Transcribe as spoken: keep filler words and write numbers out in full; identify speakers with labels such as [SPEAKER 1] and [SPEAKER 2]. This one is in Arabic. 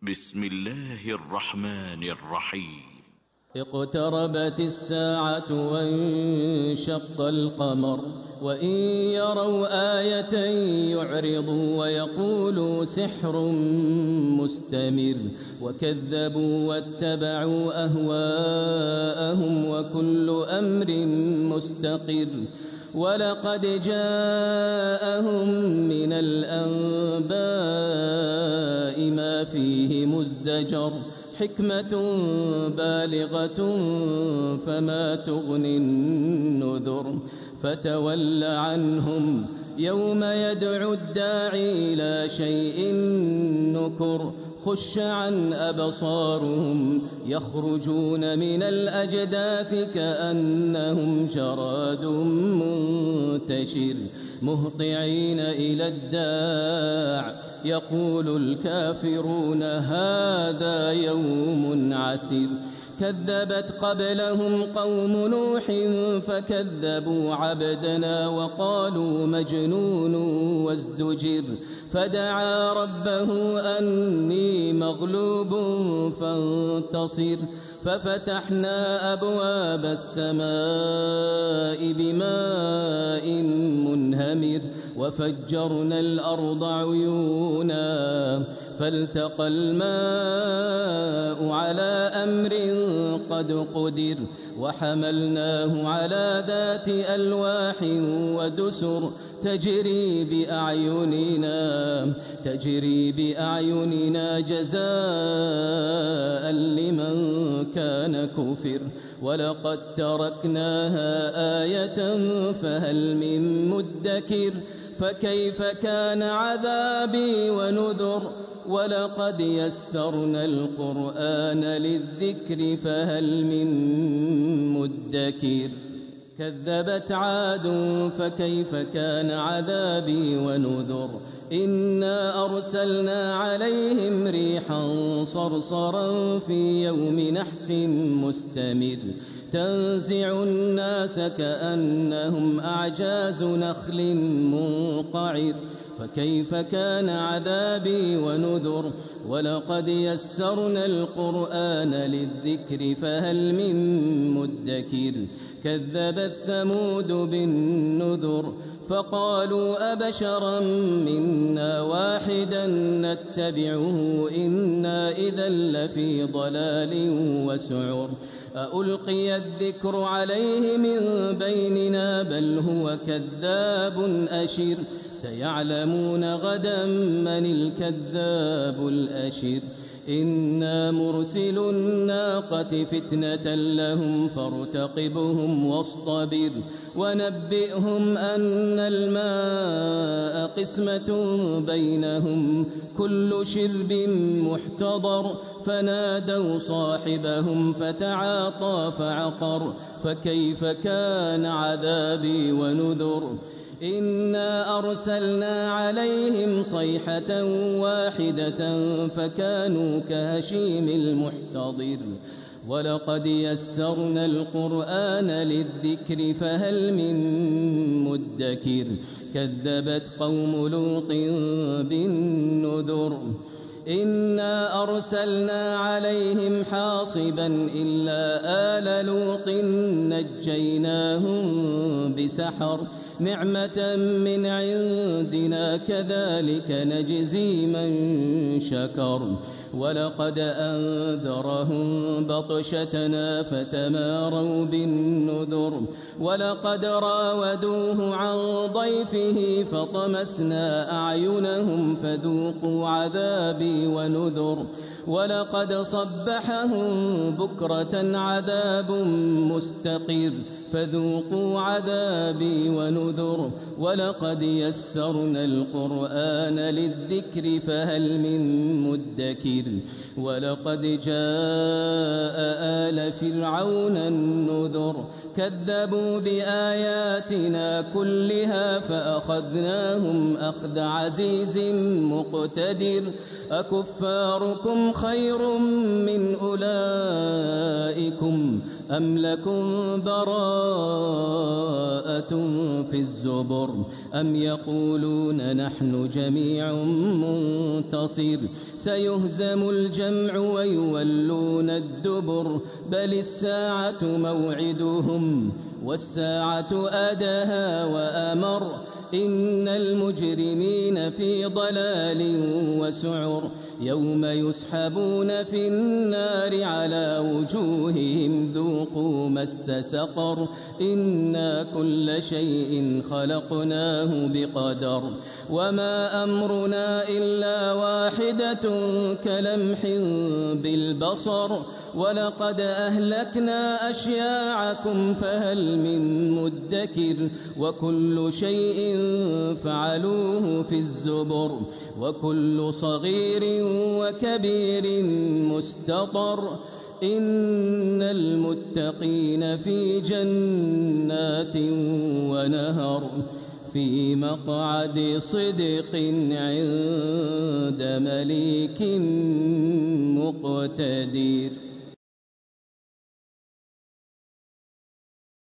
[SPEAKER 1] بسم الله الرحمن الرحيم.
[SPEAKER 2] اقتربت الساعة وانشق القمر وإن يروا آية يعرضوا ويقولوا سحر مستمر وكذبوا واتبعوا أهواءهم وكل أمر مستقر ولقد جاءهم من الأنباء ما فيه مزدجر حكمة بالغة فما تغني النذر فتول عنهم يوم يدعو الداعي إلى شيء نكر خش عن أبصارهم يخرجون من الأجداث كأنهم جراد منتشر مهطعين إلى الداع يقول الكافرون هذا يوم عسير كذبت قبلهم قوم نوح فكذبوا عبدنا وقالوا مجنون وازدجر فدعا ربه أني مغلوب فانتصر ففتحنا أبواب السماء بماء منهمر وفجرنا الأرض عيونا فالتقى الماء على أمر قد قدر وحملناه على ذات ألواح ودسر تجري بأعيننا تجري بأعيننا جزاء لمن كان كفر ولقد تركناها آية فهل من مدكر فكيف كان عذابي ونذر ولقد يسرنا القرآن للذكر فهل من مدكر كذبت عاد فكيف كان عذابي ونذر إنا أرسلنا عليهم ريحا صرصرا في يوم نحس مستمر تنزع الناس كأنهم أعجاز نخل منقعر فكيف كان عذابي ونذر ولقد يسرنا القرآن للذكر فهل من مدكر كذبت ثمود بالنذر فقالوا أبشرا منا واحدا نتبعه إنا إذا لفي ضلال وسعر ألقي الذكر عليه من بيننا بل هو كذاب أشر سيعلمون غدا من الكذاب الأشر إنا مرسل الناقة فتنة لهم فارتقبهم واصطبر ونبئهم أن الماء قسمة بينهم كل شرب محتضر فنادوا صاحبهم فتعاطى فعقر فكيف كان عذابي ونذر إنا أرسلنا عليهم صيحة واحدة فكانوا كهشيم المحتضر ولقد يسرنا القرآن للذكر فهل من مدكر كذبت قوم لوط بالنذر إنا أرسلنا عليهم حاصبا إلا آل لوط نجيناهم بسحر نعمة من عندنا كذلك نجزي من شكر ولقد أنذرهم بطشتنا فتماروا بالنذر ولقد راودوه عن ضيفه فطمسنا أعينهم فذوقوا عذابي ونذر ولقد صبحهم بكرة عذاب مستقر فذوقوا عذابي ونذر ولقد يسرنا القرآن للذكر فهل من مدكر ولقد جاء آل فرعون النذر كذبوا بآياتنا كلها فأخذناهم أخذ عزيز مقتدر أكفاركم خير من أولئكم أم لكم براءة في الزبر أم يقولون نحن جميع منتصر سيهزم الجمع ويولون الدبر بل الساعة موعدهم والساعة أدهى وأمر إن المجرمين في ضلال وسعر يوم يسحبون في النار على وجوههم ذوقوا مس سقر إنا كل شيء خلقناه بقدر وما أمرنا إلا واحدة كلمح بالبصر ولقد أهلكنا أشياعكم فهل من مدكر وكل شيء فعلوه في الزبر وكل صغير وكبير مستطر إن المتقين في جنات ونهر في مقعد صدق عند مليك مقتدر.